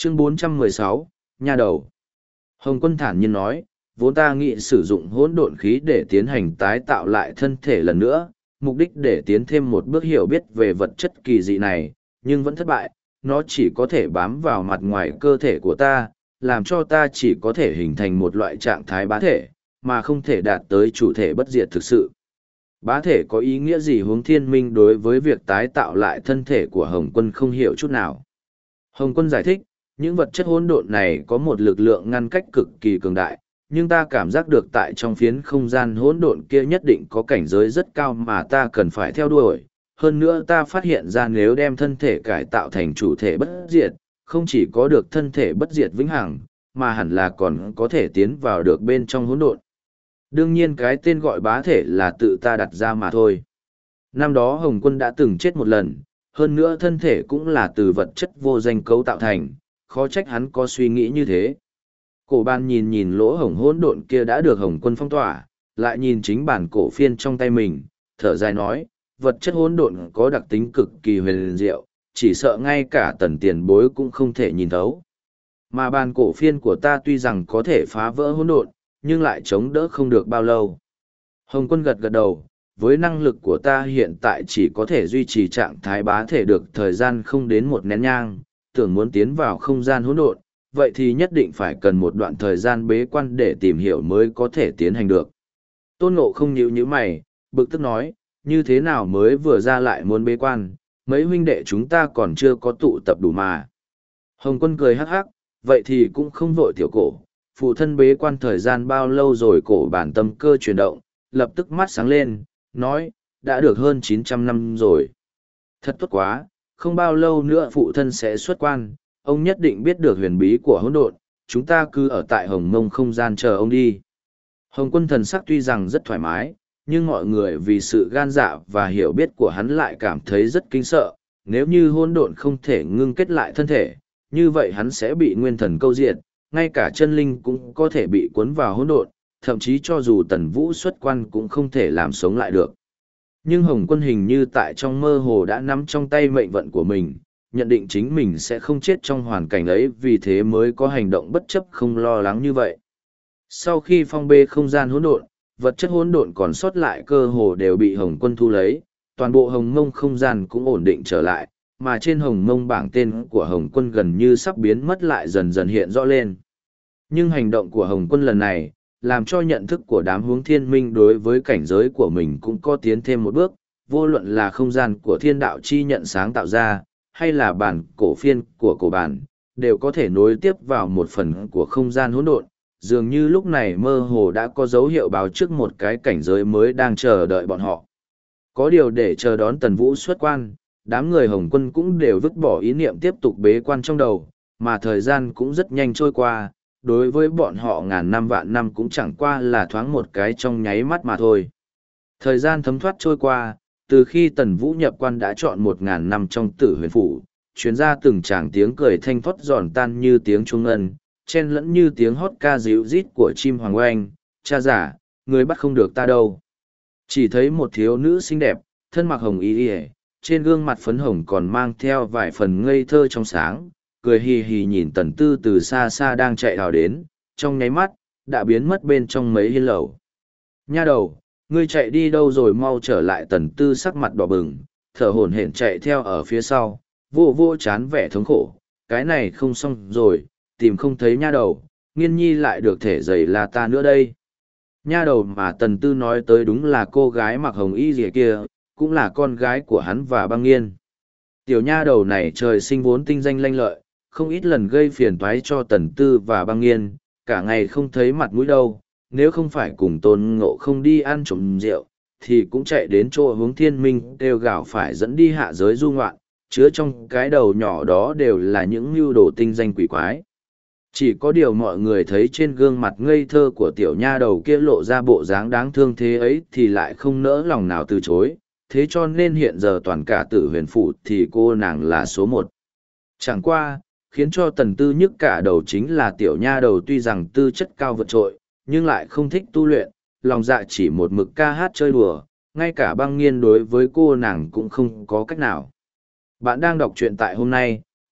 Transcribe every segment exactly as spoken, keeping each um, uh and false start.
Chương bốn trăm mười sáu, nha đầu. Hồng Quân thản nhiên nói, vốn ta nghĩ sử dụng hỗn độn khí để tiến hành tái tạo lại thân thể lần nữa, mục đích để tiến thêm một bước hiểu biết về vật chất kỳ dị này, nhưng vẫn thất bại, nó chỉ có thể bám vào mặt ngoài cơ thể của ta, làm cho ta chỉ có thể hình thành một loại trạng thái bá thể, mà không thể đạt tới chủ thể bất diệt thực sự. Bá thể có ý nghĩa gì huống thiên minh đối với việc tái tạo lại thân thể của Hồng Quân không hiểu chút nào. Hồng Quân giải thích, những vật chất hỗn độn này có một lực lượng ngăn cách cực kỳ cường đại, nhưng ta cảm giác được tại trong phiến không gian hỗn độn kia nhất định có cảnh giới rất cao mà ta cần phải theo đuổi. Hơn nữa ta phát hiện ra nếu đem thân thể cải tạo thành chủ thể bất diệt, không chỉ có được thân thể bất diệt vĩnh hằng, mà hẳn là còn có thể tiến vào được bên trong hỗn độn. Đương nhiên cái tên gọi bá thể là tự ta đặt ra mà thôi. Năm đó Hồng Quân đã từng chết một lần, hơn nữa thân thể cũng là từ vật chất vô danh cấu tạo thành, khó trách hắn có suy nghĩ như thế. Cổ bàn nhìn nhìn lỗ hổng hỗn độn kia đã được Hồng Quân phong tỏa, lại nhìn chính bản cổ phiên trong tay mình, thở dài nói, vật chất hỗn độn có đặc tính cực kỳ huyền diệu, chỉ sợ ngay cả tần tiền bối cũng không thể nhìn thấu. Mà bản cổ phiên của ta tuy rằng có thể phá vỡ hỗn độn, nhưng lại chống đỡ không được bao lâu. Hồng Quân gật gật đầu, với năng lực của ta hiện tại chỉ có thể duy trì trạng thái bá thể được thời gian không đến một nén nhang, tưởng muốn tiến vào không gian hỗn độn, vậy thì nhất định phải cần một đoạn thời gian bế quan để tìm hiểu mới có thể tiến hành được. Tôn Ngộ không nhíu nhíu mày, bực tức nói, như thế nào mới vừa ra lại muốn bế quan, mấy huynh đệ chúng ta còn chưa có tụ tập đủ mà. Hồng Quân cười hắc hắc, vậy thì cũng không vội tiểu cổ, phụ thân bế quan thời gian bao lâu rồi? Cổ bản tâm cơ chuyển động, lập tức mắt sáng lên, nói, đã được hơn chín trăm năm rồi. Thật tốt quá, không bao lâu nữa phụ thân sẽ xuất quan, ông nhất định biết được huyền bí của hỗn độn, chúng ta cứ ở tại Hồng Mông không gian chờ ông đi. Hồng Quân thần sắc tuy rằng rất thoải mái, nhưng mọi người vì sự gan dạ và hiểu biết của hắn lại cảm thấy rất kinh sợ, nếu như hỗn độn không thể ngưng kết lại thân thể, như vậy hắn sẽ bị nguyên thần câu diệt, ngay cả chân linh cũng có thể bị cuốn vào hỗn độn, thậm chí cho dù Tần Vũ xuất quan cũng không thể làm sống lại được. Nhưng Hồng Quân hình như tại trong mơ hồ đã nắm trong tay mệnh vận của mình, nhận định chính mình sẽ không chết trong hoàn cảnh ấy, vì thế mới có hành động bất chấp không lo lắng như vậy. Sau khi phong bê không gian hỗn độn, vật chất hỗn độn còn sót lại cơ hồ đều bị Hồng Quân thu lấy, toàn bộ Hồng Mông không gian cũng ổn định trở lại, mà trên Hồng Mông bảng tên của Hồng Quân gần như sắp biến mất lại dần dần hiện rõ lên. Nhưng hành động của Hồng Quân lần này, làm cho nhận thức của đám hướng thiên minh đối với cảnh giới của mình cũng có tiến thêm một bước, vô luận là không gian của thiên đạo chi nhận sáng tạo ra, hay là bản cổ phiên của cổ bản, đều có thể nối tiếp vào một phần của không gian hỗn độn, dường như lúc này mơ hồ đã có dấu hiệu báo trước một cái cảnh giới mới đang chờ đợi bọn họ. Có điều để chờ đón Tần Vũ xuất quan, đám người Hồng Quân cũng đều vứt bỏ ý niệm tiếp tục bế quan trong đầu, mà thời gian cũng rất nhanh trôi qua, đối với bọn họ ngàn năm vạn năm cũng chẳng qua là thoáng một cái trong nháy mắt mà thôi. Thời gian thấm thoát trôi qua, từ khi Tần Vũ nhập quan đã chọn một ngàn năm trong Tử Huyền Phủ, chuyến ra từng tràng tiếng cười thanh thoát giòn tan như tiếng chuông ngân, chen lẫn như tiếng hót ca ríu rít của chim hoàng oanh, cha giả, người bắt không được ta đâu. Chỉ thấy một thiếu nữ xinh đẹp, thân mặc hồng y y, trên gương mặt phấn hồng còn mang theo vài phần ngây thơ trong sáng, cười hì hì nhìn Tần Tư từ xa xa đang chạy vào đến, trong nháy mắt, đã biến mất bên trong mấy hiên lầu. Nha đầu, ngươi chạy đi đâu rồi, mau trở lại. Tần Tư sắc mặt đỏ bừng, thở hổn hển chạy theo ở phía sau, vô vô chán vẻ thống khổ, cái này không xong rồi, tìm không thấy nha đầu, Nghiên Nhi lại được thể giày là ta nữa đây. Nha đầu mà Tần Tư nói tới đúng là cô gái mặc hồng y rìa kia, cũng là con gái của hắn và Băng Nghiên. Tiểu nha đầu này trời sinh vốn tinh danh lanh lợi, không ít lần gây phiền toái cho Tần Tư và Băng Nghiên, cả ngày không thấy mặt mũi đâu, nếu không phải cùng Tôn Ngộ không đi ăn trộm rượu, thì cũng chạy đến chỗ hướng thiên minh kêu gào phải dẫn đi hạ giới du ngoạn, chứa trong cái đầu nhỏ đó đều là những mưu đồ tinh danh quỷ quái. Chỉ có điều mọi người thấy trên gương mặt ngây thơ của tiểu nha đầu kia lộ ra bộ dáng đáng thương thế ấy thì lại không nỡ lòng nào từ chối, thế cho nên hiện giờ toàn cả Tử Huyền Phủ thì cô nàng là số một. Chẳng qua, khiến cho Tần Tư nhức cả đầu chính là tiểu nha đầu tuy rằng tư chất cao vượt trội, nhưng lại không thích tu luyện, lòng dạ chỉ một mực ca hát chơi đùa, ngay cả Băng Nghiên đối với cô nàng cũng không có cách nào. Bạn đang đọc truyện tại hôm nay,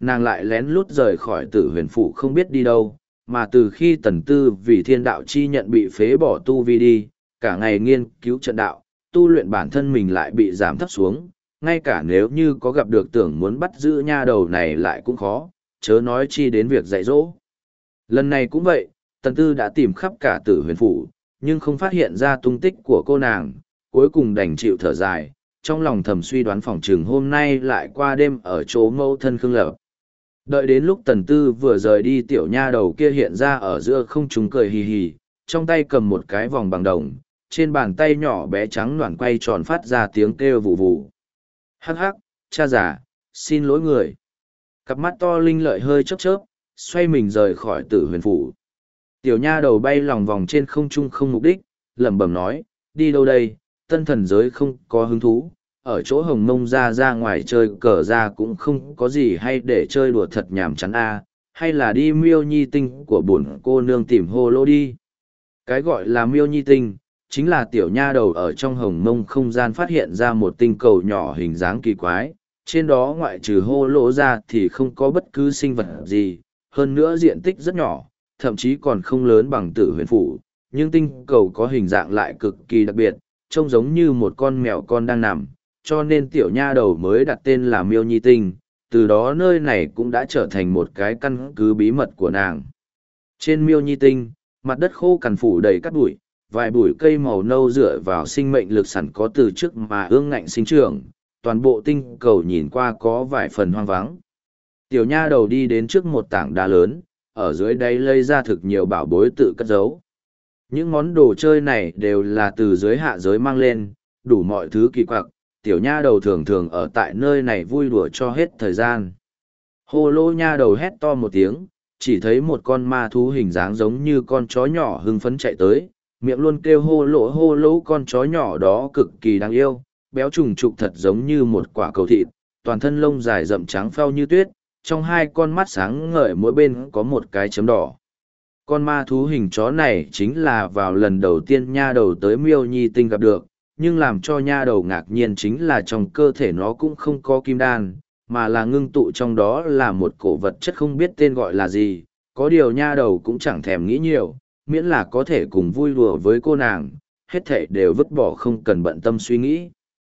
nàng lại lén lút rời khỏi tử huyền phủ không biết đi đâu, mà từ khi tần tư vì thiên đạo chi nhận bị phế bỏ tu vi đi, cả ngày nghiên cứu trận đạo, tu luyện bản thân mình lại bị giảm thấp xuống, ngay cả nếu như có gặp được tưởng muốn bắt giữ nha đầu này lại cũng khó, chớ nói chi đến việc dạy dỗ. Lần này cũng vậy, tần tư đã tìm khắp cả tử huyền phủ, nhưng không phát hiện ra tung tích của cô nàng, cuối cùng đành chịu thở dài, trong lòng thầm suy đoán phòng trường hôm nay lại qua đêm ở chỗ mẫu thân Khương Lập. Đợi đến lúc tần tư vừa rời đi, tiểu nha đầu kia hiện ra ở giữa không trung cười hì hì, trong tay cầm một cái vòng bằng đồng, trên bàn tay nhỏ bé trắng loảng quay tròn phát ra tiếng kêu vù vù. Hắc hắc, cha già, xin lỗi người. Cặp mắt to linh lợi hơi chớp chớp, xoay mình rời khỏi tử huyền phủ. Tiểu nha đầu bay lòng vòng trên không trung không mục đích, lẩm bẩm nói, đi đâu đây, tân thần giới không có hứng thú, ở chỗ hồng mông ra ra ngoài chơi cờ ra cũng không có gì hay để chơi đùa thật nhàm chán a, hay là đi miêu nhi tinh của bổn cô nương tìm hô lô đi. Cái gọi là miêu nhi tinh, chính là tiểu nha đầu ở trong hồng mông không gian phát hiện ra một tinh cầu nhỏ hình dáng kỳ quái, trên đó ngoại trừ hô lỗ ra thì không có bất cứ sinh vật gì, hơn nữa diện tích rất nhỏ, thậm chí còn không lớn bằng tử huyền phủ, nhưng tinh cầu có hình dạng lại cực kỳ đặc biệt, trông giống như một con mèo con đang nằm, cho nên tiểu nha đầu mới đặt tên là miêu nhi tinh, từ đó nơi này cũng đã trở thành một cái căn cứ bí mật của nàng. Trên miêu nhi tinh, mặt đất khô cằn phủ đầy cát bụi, vài bụi cây màu nâu dựa vào sinh mệnh lực sẵn có từ trước mà ương ngạnh sinh trưởng, toàn bộ tinh cầu nhìn qua có vài phần hoang vắng. Tiểu nha đầu đi đến trước một tảng đá lớn, ở dưới đây lây ra thực nhiều bảo bối tự cất giấu. Những món đồ chơi này đều là từ dưới hạ giới mang lên, đủ mọi thứ kỳ quặc, tiểu nha đầu thường thường ở tại nơi này vui đùa cho hết thời gian. Hô lô nha đầu hét to một tiếng, chỉ thấy một con ma thú hình dáng giống như con chó nhỏ hưng phấn chạy tới, miệng luôn kêu hô lỗ hô lỗ. Con chó nhỏ đó cực kỳ đáng yêu, béo trùng trục thật giống như một quả cầu thịt, toàn thân lông dài rậm trắng phao như tuyết, trong hai con mắt sáng ngời mỗi bên có một cái chấm đỏ. Con ma thú hình chó này chính là vào lần đầu tiên nha đầu tới miêu nhi tinh gặp được, nhưng làm cho nha đầu ngạc nhiên chính là trong cơ thể nó cũng không có kim đan, mà là ngưng tụ trong đó là một cổ vật chất không biết tên gọi là gì, có điều nha đầu cũng chẳng thèm nghĩ nhiều, miễn là có thể cùng vui đùa với cô nàng, hết thảy đều vứt bỏ không cần bận tâm suy nghĩ.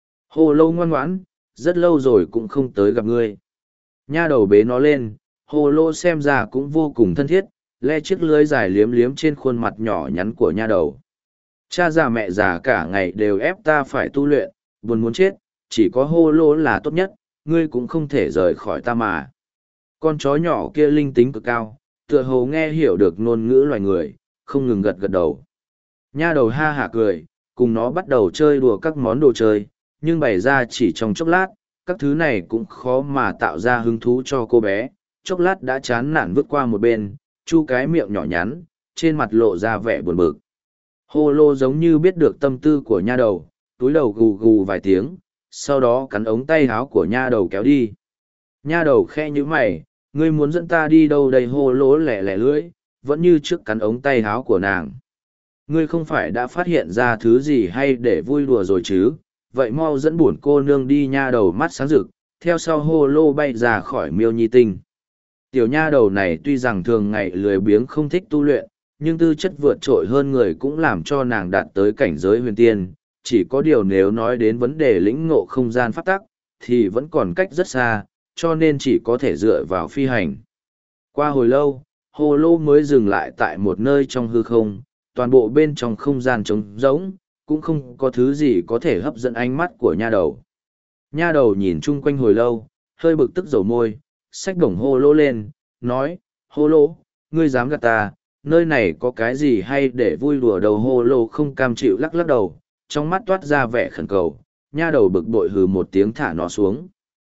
Hồ lâu ngoan ngoãn, rất lâu rồi cũng không tới gặp ngươi. Nha đầu bế nó lên, hồ lô xem ra cũng vô cùng thân thiết, le chiếc lưới dài liếm liếm trên khuôn mặt nhỏ nhắn của nha đầu. Cha già mẹ già cả ngày đều ép ta phải tu luyện, buồn muốn chết, chỉ có hô lô là tốt nhất, ngươi cũng không thể rời khỏi ta mà. Con chó nhỏ kia linh tính cực cao, tựa hồ nghe hiểu được ngôn ngữ loài người, không ngừng gật gật đầu. Nha đầu ha hả cười, cùng nó bắt đầu chơi đùa các món đồ chơi, nhưng bày ra chỉ trong chốc lát, các thứ này cũng khó mà tạo ra hứng thú cho cô bé, chốc lát đã chán nản vứt qua một bên, chu cái miệng nhỏ nhắn, trên mặt lộ ra vẻ buồn bực. Hô lô giống như biết được tâm tư của nha đầu, túi đầu gù gù vài tiếng, sau đó cắn ống tay áo của nha đầu kéo đi. Nha đầu khe như mày, ngươi muốn dẫn ta đi đâu đây? Hô lỗ lẻ lẻ lưỡi, vẫn như trước cắn ống tay áo của nàng. Ngươi không phải đã phát hiện ra thứ gì hay để vui đùa rồi chứ, vậy mau dẫn bổn cô nương đi. Nha đầu mắt sáng rực, theo sau hô lô bay ra khỏi miêu nhi tinh. Tiểu nha đầu này tuy rằng thường ngày lười biếng không thích tu luyện, nhưng tư chất vượt trội hơn người cũng làm cho nàng đạt tới cảnh giới huyền tiên. Chỉ có điều nếu nói đến vấn đề lĩnh ngộ không gian pháp tắc, thì vẫn còn cách rất xa, cho nên chỉ có thể dựa vào phi hành. Qua hồi lâu, hồ lô mới dừng lại tại một nơi trong hư không, toàn bộ bên trong không gian trống rỗng, cũng không có thứ gì có thể hấp dẫn ánh mắt của nha đầu. Nha đầu nhìn chung quanh hồi lâu, hơi bực tức dầu môi, xách bổng hô lô lên, nói, hô lô, ngươi dám gạt ta, nơi này có cái gì hay để vui đùa? Đầu hô lô không cam chịu lắc lắc đầu, trong mắt toát ra vẻ khẩn cầu, nha đầu bực bội hừ một tiếng thả nó xuống.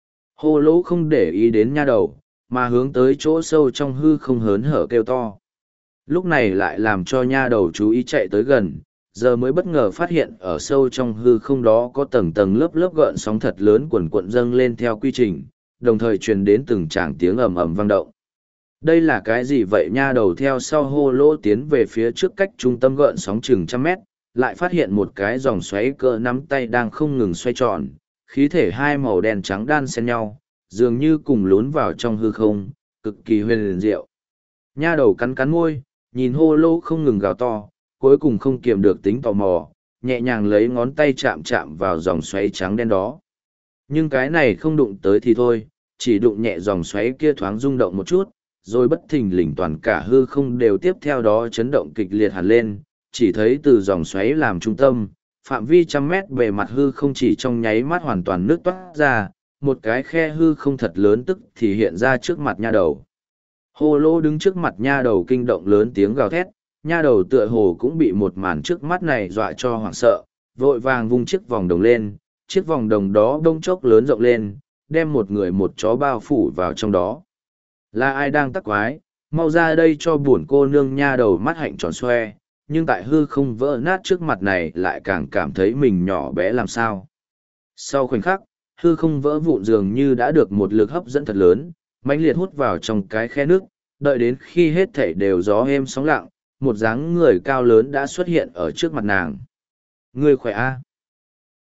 Hô lô không để ý đến nha đầu, mà hướng tới chỗ sâu trong hư không hớn hở kêu to. Lúc này lại làm cho nha đầu chú ý chạy tới gần, giờ mới bất ngờ phát hiện ở sâu trong hư không đó có tầng tầng lớp lớp gợn sóng thật lớn quần cuộn dâng lên theo quy trình, đồng thời truyền đến từng tràng tiếng ầm ầm vang động. Đây là cái gì vậy? Nha đầu theo sau hô lô tiến về phía trước cách trung tâm gợn sóng chừng trăm mét, lại phát hiện một cái dòng xoáy cỡ nắm tay đang không ngừng xoay tròn, khí thể hai màu đen trắng đan xen nhau, dường như cùng lún vào trong hư không, cực kỳ huyền liền diệu. Nha đầu cắn cắn môi, nhìn hô lô không ngừng gào to, cuối cùng không kiềm được tính tò mò, nhẹ nhàng lấy ngón tay chạm chạm vào dòng xoáy trắng đen đó. Nhưng cái này không đụng tới thì thôi, chỉ đụng nhẹ dòng xoáy kia thoáng rung động một chút, rồi bất thình lình toàn cả hư không đều tiếp theo đó chấn động kịch liệt hẳn lên, chỉ thấy từ dòng xoáy làm trung tâm, phạm vi trăm mét bề mặt hư không chỉ trong nháy mắt hoàn toàn nước toát ra, một cái khe hư không thật lớn tức thì hiện ra trước mặt nha đầu. Hồ lô đứng trước mặt nha đầu kinh động lớn tiếng gào thét, nha đầu tựa hồ cũng bị một màn trước mắt này dọa cho hoảng sợ, vội vàng vung chiếc vòng đồng lên, chiếc vòng đồng đó đông chốc lớn rộng lên, đem một người một chó bao phủ vào trong đó. Là ai đang tắc quái, mau ra đây cho buồn cô nương. Nha đầu mắt hạnh tròn xoe, nhưng tại hư không vỡ nát trước mặt này lại càng cảm thấy mình nhỏ bé làm sao. Sau khoảnh khắc, hư không vỡ vụn dường như đã được một lực hấp dẫn thật lớn, mãnh liệt hút vào trong cái khe nước, đợi đến khi hết thảy đều gió êm sóng lặng, một dáng người cao lớn đã xuất hiện ở trước mặt nàng. Ngươi khỏe a?